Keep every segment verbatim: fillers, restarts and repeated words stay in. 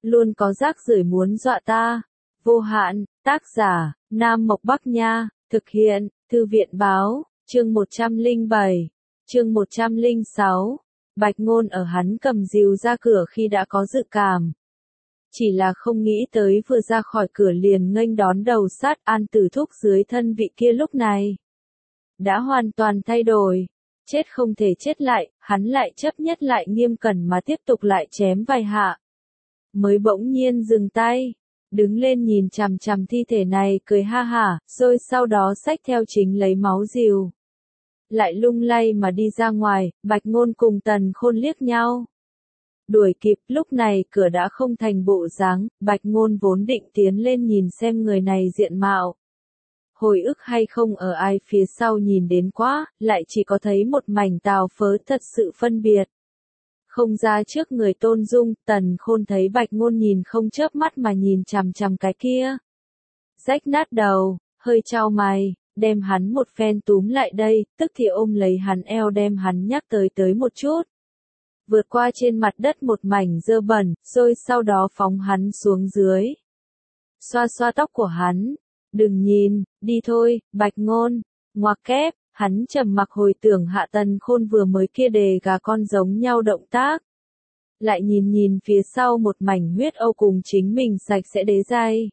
luôn có rác rưởi muốn dọa ta. Vô hạn, tác giả, Nam Mộc Bắc Nha, thực hiện, Thư viện báo, chương một trăm lẻ bảy, chương một trăm lẻ sáu. Bạch Ngôn ở hắn cầm rìu ra cửa khi đã có dự cảm. Chỉ là không nghĩ tới vừa ra khỏi cửa liền nghênh đón đầu sát An Tử Thúc dưới thân vị kia lúc này. Đã hoàn toàn thay đổi. Chết không thể chết lại, hắn lại chấp nhất lại nghiêm cẩn mà tiếp tục lại chém vài hạ. Mới bỗng nhiên dừng tay, đứng lên nhìn chằm chằm thi thể này cười ha hả, rồi sau đó xách theo chính lấy máu rìu. Lại lung lay mà đi ra ngoài, Bạch Ngôn cùng Tần Khôn liếc nhau. Đuổi kịp, lúc này cửa đã không thành bộ dáng, Bạch Ngôn vốn định tiến lên nhìn xem người này diện mạo. Hồi ức hay không ở ai phía sau nhìn đến quá, lại chỉ có thấy một mảnh tào phớ thật sự phân biệt. Không ra trước người Tôn Dung, Tần Khôn thấy Bạch Ngôn nhìn không chớp mắt mà nhìn chằm chằm cái kia. Rách nát đầu, hơi chau mày, đem hắn một phen túm lại đây, tức thì ôm lấy hắn eo đem hắn nhắc tới tới một chút. Vượt qua trên mặt đất một mảnh dơ bẩn, rồi sau đó phóng hắn xuống dưới. Xoa xoa tóc của hắn. Đừng nhìn, đi thôi, Bạch Ngôn. Ngoặc kép, hắn trầm mặc hồi tưởng hạ Tần Khôn vừa mới kia đề gà con giống nhau động tác. Lại nhìn nhìn phía sau một mảnh huyết âu cùng chính mình sạch sẽ đế dây.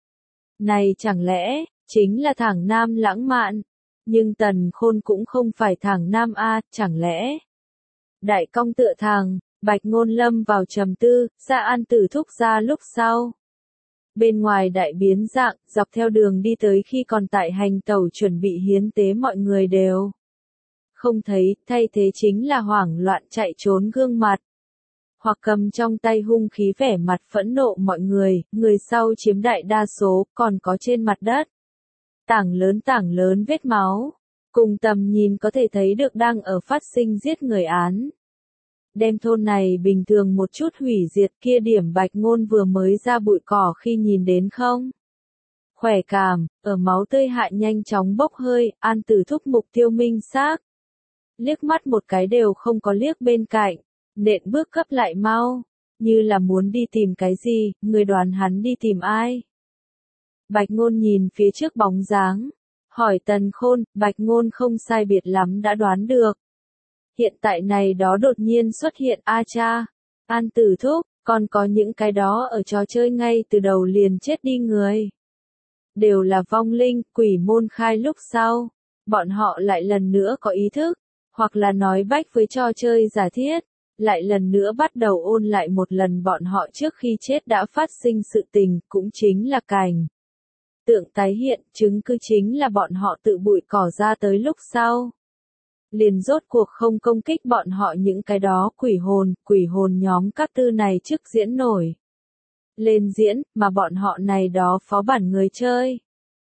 Này chẳng lẽ, chính là thẳng nam lãng mạn. Nhưng Tần Khôn cũng không phải thẳng nam a, chẳng lẽ. Đại cong tựa thẳng, Bạch Ngôn lâm vào trầm tư, ra An Tử Thúc ra lúc sau. Bên ngoài đại biến dạng, dọc theo đường đi tới khi còn tại hành tẩu chuẩn bị hiến tế mọi người đều không thấy, thay thế chính là hoảng loạn chạy trốn gương mặt. Hoặc cầm trong tay hung khí vẻ mặt phẫn nộ mọi người, người sau chiếm đại đa số, còn có trên mặt đất. Tảng lớn tảng lớn vết máu, cùng tầm nhìn có thể thấy được đang ở phát sinh giết người án. Đem thôn này bình thường một chút hủy diệt kia điểm Bạch Ngôn vừa mới ra bụi cỏ khi nhìn đến không? Khỏe cảm, ở máu tươi hại nhanh chóng bốc hơi, An Tử Thúc mục tiêu minh xác. Liếc mắt một cái đều không có liếc bên cạnh, nện bước cấp lại mau, như là muốn đi tìm cái gì, người đoán hắn đi tìm ai? Bạch Ngôn nhìn phía trước bóng dáng, hỏi Tần Khôn, Bạch Ngôn không sai biệt lắm đã đoán được. Hiện tại này đó đột nhiên xuất hiện a cha, An Tử Thúc, còn có những cái đó ở trò chơi ngay từ đầu liền chết đi người. Đều là vong linh, quỷ môn khai lúc sau, bọn họ lại lần nữa có ý thức, hoặc là nói bách với trò chơi giả thiết, lại lần nữa bắt đầu ôn lại một lần bọn họ trước khi chết đã phát sinh sự tình, cũng chính là cảnh. Tượng tái hiện, chứng cứ chính là bọn họ tự bụi cỏ ra tới lúc sau. Liền rốt cuộc không công kích bọn họ những cái đó quỷ hồn, quỷ hồn nhóm các tư này trước diễn nổi. Lên diễn, mà bọn họ này đó phó bản người chơi.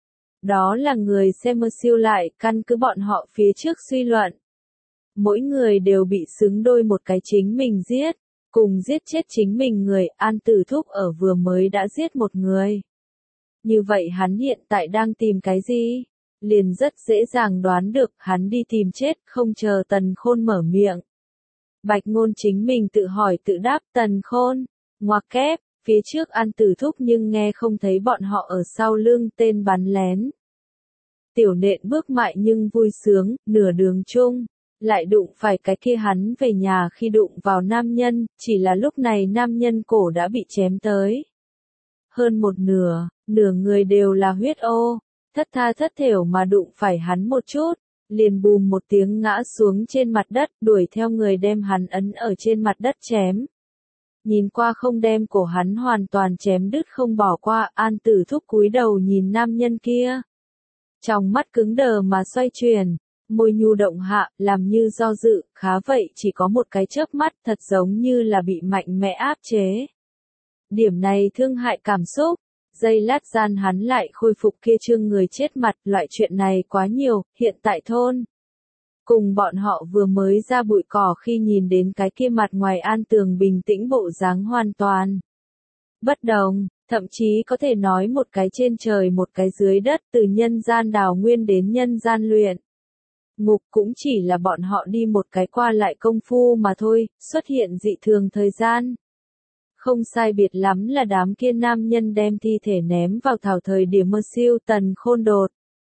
Đó là người xem siêu lại, căn cứ bọn họ phía trước suy luận. Mỗi người đều bị xứng đôi một cái chính mình giết, cùng giết chết chính mình người, An Tử Thúc ở vừa mới đã giết một người. Như vậy hắn hiện tại đang tìm cái gì? Liền rất dễ dàng đoán được hắn đi tìm chết, không chờ Tần Khôn mở miệng. Bạch Ngôn chính mình tự hỏi tự đáp Tần Khôn, ngoặc kép, phía trước An Tử Thúc nhưng nghe không thấy bọn họ ở sau lưng tên bắn lén. Tiểu nện bước mại nhưng vui sướng, nửa đường chung, lại đụng phải cái kia hắn về nhà khi đụng vào nam nhân, chỉ là lúc này nam nhân cổ đã bị chém tới. Hơn một nửa, nửa người đều là huyết ô. Thất tha thất thểu mà đụng phải hắn một chút, liền bùm một tiếng ngã xuống trên mặt đất, đuổi theo người đem hắn ấn ở trên mặt đất chém. Nhìn qua không đem cổ hắn hoàn toàn chém đứt không bỏ qua, An Tử Thúc cúi đầu nhìn nam nhân kia. Trong mắt cứng đờ mà xoay chuyển, môi nhu động hạ, làm như do dự, khá vậy chỉ có một cái chớp mắt thật giống như là bị mạnh mẽ áp chế. Điểm này thương hại cảm xúc. Giây lát gian hắn lại khôi phục kia trương người chết mặt, loại chuyện này quá nhiều, hiện tại thôn. Cùng bọn họ vừa mới ra bụi cỏ khi nhìn đến cái kia mặt ngoài an tường bình tĩnh bộ dáng hoàn toàn. Bất đồng, thậm chí có thể nói một cái trên trời một cái dưới đất từ nhân gian đào nguyên đến nhân gian luyện. Ngục cũng chỉ là bọn họ đi một cái qua lại công phu mà thôi, xuất hiện dị thường thời gian. Không sai biệt lắm là đám kia nam nhân đem thi thể ném vào thảo thời điểm mơ siêu Tần Khôn đột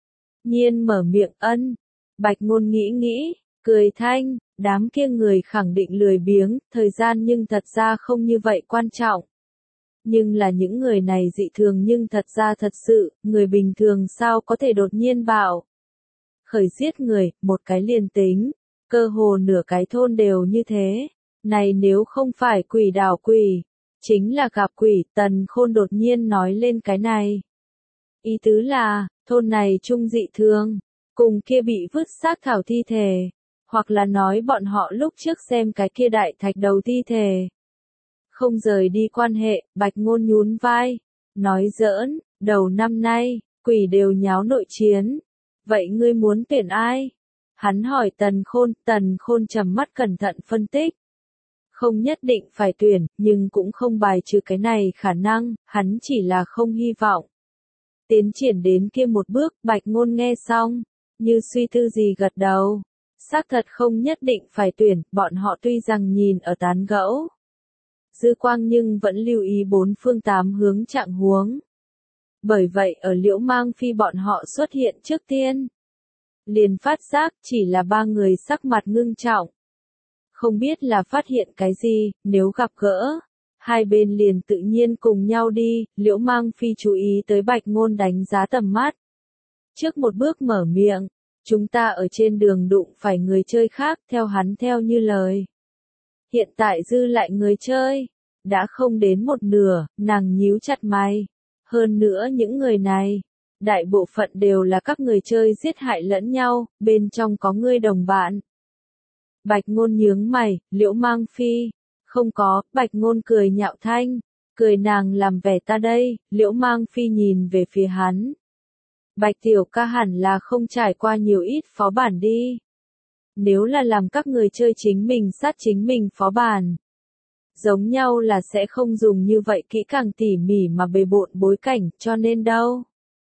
nhiên mở miệng ân. Bạch Ngôn nghĩ nghĩ, cười thanh, đám kia người khẳng định lười biếng, thời gian nhưng thật ra không như vậy quan trọng. Nhưng là những người này dị thường nhưng thật ra thật sự, người bình thường sao có thể đột nhiên bạo khởi giết người, một cái liền tính, cơ hồ nửa cái thôn đều như thế. Này nếu không phải quỷ đảo quỷ, chính là gặp quỷ. Tần Khôn đột nhiên nói lên cái này. Ý tứ là, thôn này trung dị thường, cùng kia bị vứt xác thảo thi thể, hoặc là nói bọn họ lúc trước xem cái kia đại thạch đầu thi thể. Không rời đi quan hệ, Bạch Ngôn nhún vai, nói giỡn, đầu năm nay, quỷ đều nháo nội chiến. Vậy ngươi muốn tuyển ai? Hắn hỏi Tần Khôn, Tần Khôn trầm mắt cẩn thận phân tích. Không nhất định phải tuyển, nhưng cũng không bài trừ cái này khả năng, hắn chỉ là không hy vọng. Tiến triển đến kia một bước, Bạch Ngôn nghe xong, như suy tư gì gật đầu. Xác thật không nhất định phải tuyển, bọn họ tuy rằng nhìn ở tán gẫu dư quang nhưng vẫn lưu ý bốn phương tám hướng trạng huống. Bởi vậy ở Liễu Mang Phi bọn họ xuất hiện trước tiên, liền phát giác chỉ là ba người sắc mặt ngưng trọng. Không biết là phát hiện cái gì, nếu gặp gỡ, hai bên liền tự nhiên cùng nhau đi. Liễu Mang Phi chú ý tới Bạch Ngôn đánh giá tầm mắt. Trước một bước mở miệng, chúng ta ở trên đường đụng phải người chơi khác, theo hắn theo như lời. Hiện tại dư lại người chơi, đã không đến một nửa, nàng nhíu chặt mày. Hơn nữa những người này, đại bộ phận đều là các người chơi giết hại lẫn nhau, bên trong có ngươi đồng bạn. Bạch Ngôn nhướng mày, Liễu Mang Phi, không có. Bạch Ngôn cười nhạo thanh, cười nàng làm vẻ ta đây. Liễu Mang Phi nhìn về phía hắn. Bạch tiểu ca hẳn là không trải qua nhiều ít phó bản đi. Nếu là làm các người chơi chính mình sát chính mình phó bản, giống nhau là sẽ không dùng như vậy kỹ càng tỉ mỉ mà bề bộn bối cảnh, cho nên đâu.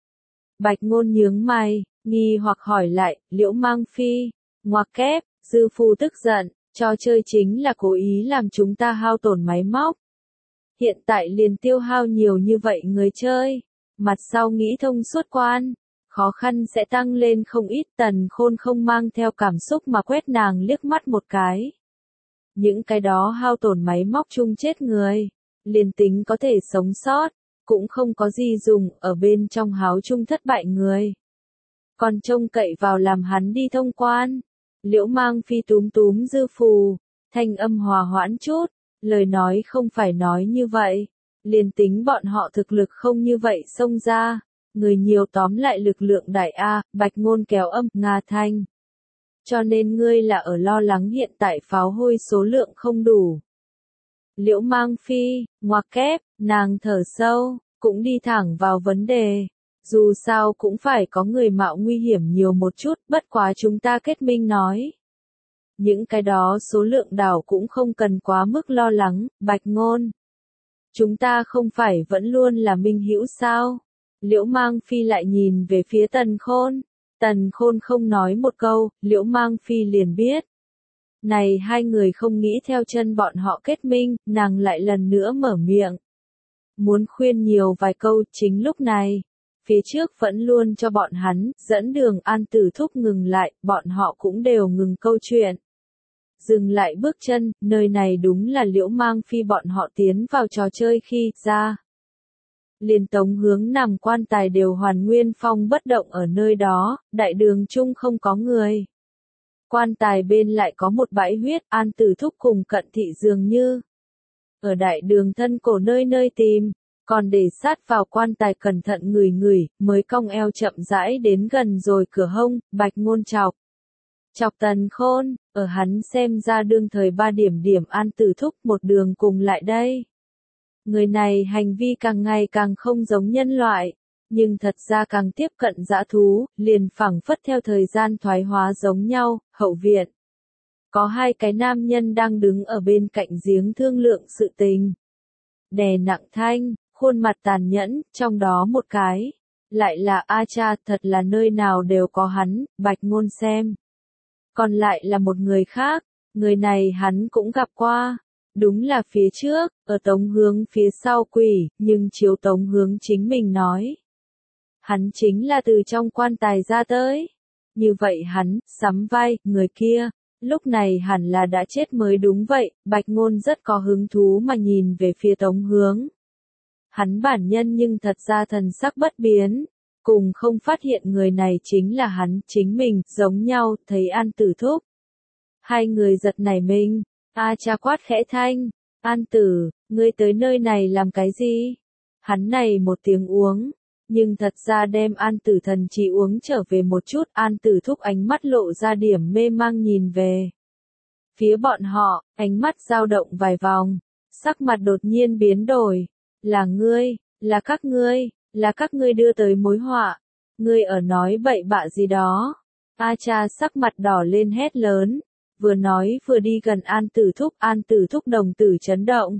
Bạch Ngôn nhướng mày, nghi hoặc hỏi lại, Liễu Mang Phi, ngoặc kép, dư phu tức giận, trò chơi chính là cố ý làm chúng ta hao tổn máy móc. Hiện tại liền tiêu hao nhiều như vậy người chơi, mặt sau nghĩ thông suốt quan, khó khăn sẽ tăng lên không ít. Tần Khôn không mang theo cảm xúc mà quét nàng liếc mắt một cái. Những cái đó hao tổn máy móc chung chết người, liền tính có thể sống sót, cũng không có gì dùng, ở bên trong háo chung thất bại người. Còn trông cậy vào làm hắn đi thông quan. Liễu Mang Phi túm túm dư phù, thanh âm hòa hoãn chút, lời nói không phải nói như vậy. Liền tính bọn họ thực lực không như vậy xông ra, người nhiều tóm lại lực lượng đại A. Bạch Ngôn kéo âm, Nga thanh. Cho nên ngươi là ở lo lắng hiện tại pháo hôi số lượng không đủ. Liễu Mang Phi, ngoặc kép, nàng thở sâu, cũng đi thẳng vào vấn đề. Dù sao cũng phải có người mạo nguy hiểm nhiều một chút, bất quá chúng ta kết minh nói. Những cái đó số lượng đảo cũng không cần quá mức lo lắng. Bạch Ngôn, chúng ta không phải vẫn luôn là minh hữu sao? Liễu Mang Phi lại nhìn về phía Tần Khôn. Tần Khôn không nói một câu, Liễu Mang Phi liền biết. Này hai người không nghĩ theo chân bọn họ kết minh, nàng lại lần nữa mở miệng. Muốn khuyên nhiều vài câu. Chính lúc này, phía trước vẫn luôn cho bọn hắn dẫn đường An Tử Thúc ngừng lại, bọn họ cũng đều ngừng câu chuyện. Dừng lại bước chân, nơi này đúng là Liễu Mang Phi bọn họ tiến vào trò chơi khi ra. Liền tống hướng nằm quan tài đều hoàn nguyên phong bất động ở nơi đó, đại đường chung không có người. Quan tài bên lại có một bãi huyết, An Tử Thúc cùng Cận Thị dường như ở đại đường thân cổ nơi nơi tìm, còn để sát vào quan tài cẩn thận ngửi ngửi, mới cong eo chậm rãi đến gần rồi cửa hông. Bạch Ngôn chọc chọc Tần Khôn, ở hắn xem ra đương thời ba điểm điểm An Tử Thúc một đường cùng lại đây. Người này hành vi càng ngày càng không giống nhân loại, nhưng thật ra càng tiếp cận dã thú, liền phảng phất theo thời gian thoái hóa giống nhau. Hậu viện, có hai cái nam nhân đang đứng ở bên cạnh giếng thương lượng sự tình. Đè nặng thanh, khuôn mặt tàn nhẫn, trong đó một cái, lại là A Cha, thật là nơi nào đều có hắn. Bạch Ngôn xem. Còn lại là một người khác, người này hắn cũng gặp qua. Đúng là phía trước, ở Tống Hướng phía sau quỷ, nhưng chiếu Tống Hướng chính mình nói. Hắn chính là từ trong quan tài ra tới. Như vậy hắn, sắm vai, người kia, lúc này hẳn là đã chết mới đúng vậy, Bạch Ngôn rất có hứng thú mà nhìn về phía Tống Hướng. Hắn bản nhân nhưng thật ra thần sắc bất biến, cùng không phát hiện người này chính là hắn, chính mình, giống nhau, thấy An Tử Thúc. Hai người giật nảy mình, A Cha quát khẽ thanh, An Tử, ngươi tới nơi này làm cái gì? Hắn này một tiếng uống, nhưng thật ra đem An Tử thần chỉ uống trở về một chút, An Tử Thúc ánh mắt lộ ra điểm mê mang nhìn về. Phía bọn họ, ánh mắt dao động vài vòng, sắc mặt đột nhiên biến đổi, là ngươi, là các ngươi, là các ngươi đưa tới mối họa, ngươi ở nói bậy bạ gì đó. A Cha sắc mặt đỏ lên hét lớn, vừa nói vừa đi gần An Tử Thúc, An Tử Thúc đồng tử chấn động.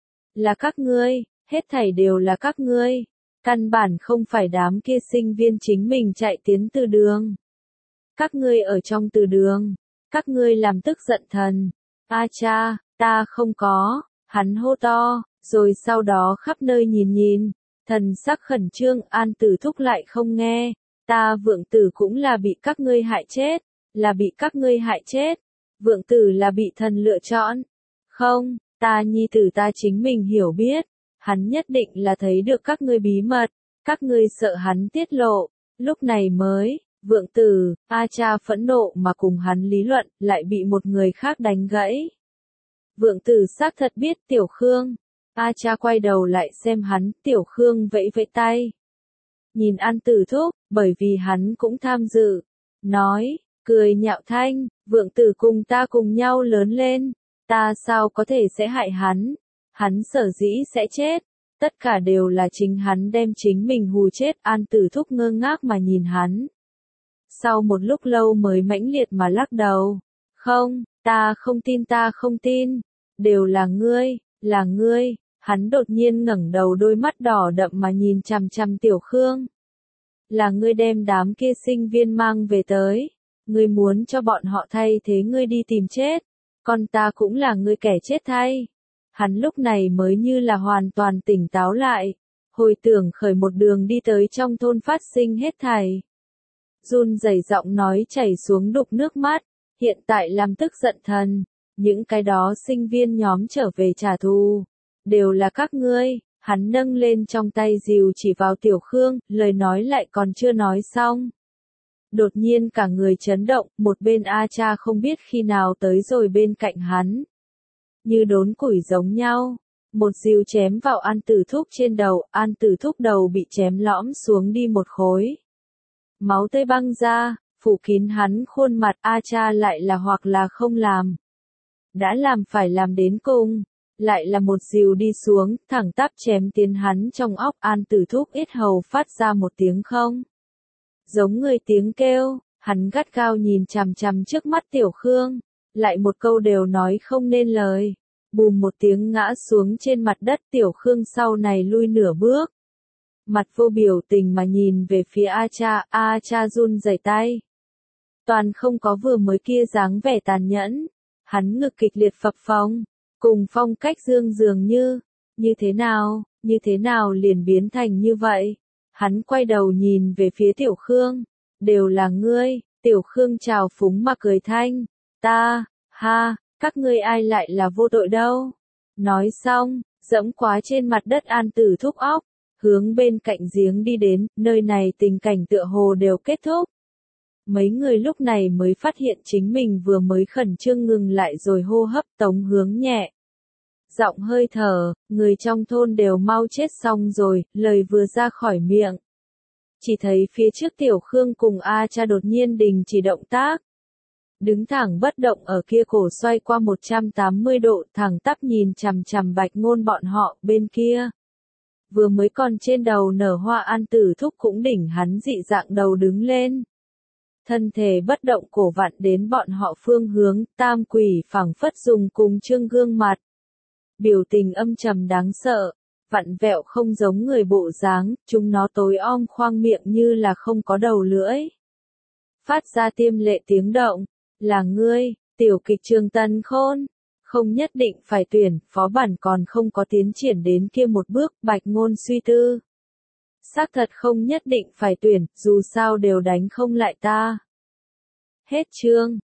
Là các ngươi, hết thảy đều là các ngươi, căn bản không phải đám kia sinh viên chính mình chạy tiến từ đường. Các ngươi ở trong từ đường, các ngươi làm tức giận thần. A Cha, ta không có, hắn hô to, rồi sau đó khắp nơi nhìn nhìn, thần sắc khẩn trương. An Tử Thúc lại không nghe, ta Vượng Tử cũng là bị các ngươi hại chết, là bị các ngươi hại chết. Vượng Tử là bị thần lựa chọn. Không, ta nhi tử ta chính mình hiểu biết, hắn nhất định là thấy được các ngươi bí mật, các ngươi sợ hắn tiết lộ, lúc này mới, Vượng Tử, A Cha phẫn nộ mà cùng hắn lý luận, lại bị một người khác đánh gãy. Vượng Tử xác thật biết Tiểu Khương, A Cha quay đầu lại xem hắn, Tiểu Khương vẫy vẫy tay. Nhìn An Tử Thúc, bởi vì hắn cũng tham dự, nói, cười nhạo thanh, Vượng Tử cùng ta cùng nhau lớn lên, ta sao có thể sẽ hại hắn, hắn sở dĩ sẽ chết, tất cả đều là chính hắn đem chính mình hù chết. An Tử Thúc ngơ ngác mà nhìn hắn. Sau một lúc lâu mới mãnh liệt mà lắc đầu, không, ta không tin ta không tin, đều là ngươi, là ngươi. Hắn đột nhiên ngẩng đầu, đôi mắt đỏ đậm mà nhìn chằm chằm Tiểu Khương. Là ngươi đem đám kia sinh viên mang về tới, ngươi muốn cho bọn họ thay thế ngươi đi tìm chết, còn ta cũng là ngươi kẻ chết thay. Hắn lúc này mới như là hoàn toàn tỉnh táo lại, hồi tưởng khởi một đường đi tới trong thôn phát sinh hết thảy. Run rẩy giọng nói chảy xuống đục nước mắt, hiện tại làm tức giận thần, những cái đó sinh viên nhóm trở về trả thù, đều là các ngươi. Hắn nâng lên trong tay rìu chỉ vào Tiểu Khương, lời nói lại còn chưa nói xong. Đột nhiên cả người chấn động, một bên A Cha không biết khi nào tới rồi bên cạnh hắn. Như đốn củi giống nhau, một rìu chém vào An Tử Thúc trên đầu, An Tử Thúc đầu bị chém lõm xuống đi một khối. Máu tươi băng ra, phủ kín hắn khuôn mặt. A Cha lại là hoặc là không làm. Đã làm phải làm đến cùng, lại là một rìu đi xuống, thẳng tắp chém tiến hắn trong óc. An Tử Thúc yết hầu phát ra một tiếng không giống người tiếng kêu, hắn gắt gao nhìn chằm chằm trước mắt Tiểu Khương, lại một câu đều nói không nên lời, bùm một tiếng ngã xuống trên mặt đất. Tiểu Khương sau này lui nửa bước, mặt vô biểu tình mà nhìn về phía A Cha. A Cha run rẩy tay, toàn không có vừa mới kia dáng vẻ tàn nhẫn, hắn ngực kịch liệt phập phồng, cùng phong cách Dương dường như, như thế nào, như thế nào liền biến thành như vậy. Hắn quay đầu nhìn về phía Tiểu Khương, đều là ngươi. Tiểu Khương trào phúng mà cười thanh, ta, ha, các ngươi ai lại là vô tội đâu. Nói xong, dẫm quá trên mặt đất An Tử Thúc óc, hướng bên cạnh giếng đi đến, nơi này tình cảnh tựa hồ đều kết thúc. Mấy người lúc này mới phát hiện chính mình vừa mới khẩn trương ngừng lại rồi hô hấp. Tống Hướng nhẹ giọng hơi thở, người trong thôn đều mau chết xong rồi, lời vừa ra khỏi miệng. Chỉ thấy phía trước Tiểu Khương cùng A Cha đột nhiên đình chỉ động tác. Đứng thẳng bất động ở kia, cổ xoay qua một trăm tám mươi độ, thẳng tắp nhìn chằm chằm Bạch Ngôn bọn họ. Bên kia, vừa mới còn trên đầu nở hoa An Tử Thúc cũng đỉnh hắn dị dạng đầu đứng lên. Thân thể bất động cổ vặn đến bọn họ phương hướng, tam quỷ phảng phất dùng cùng trương gương mặt. Biểu tình âm trầm đáng sợ, vặn vẹo không giống người bộ dáng, chúng nó tối om khoang miệng như là không có đầu lưỡi. Phát ra tiêm lệ tiếng động, là ngươi, Tiểu Kịch Trường Tần Khôn. Không nhất định phải tuyển, phó bản còn không có tiến triển đến kia một bước, Bạch Ngôn suy tư. Xác thật không nhất định phải tuyển, dù sao đều đánh không lại ta. Hết chương.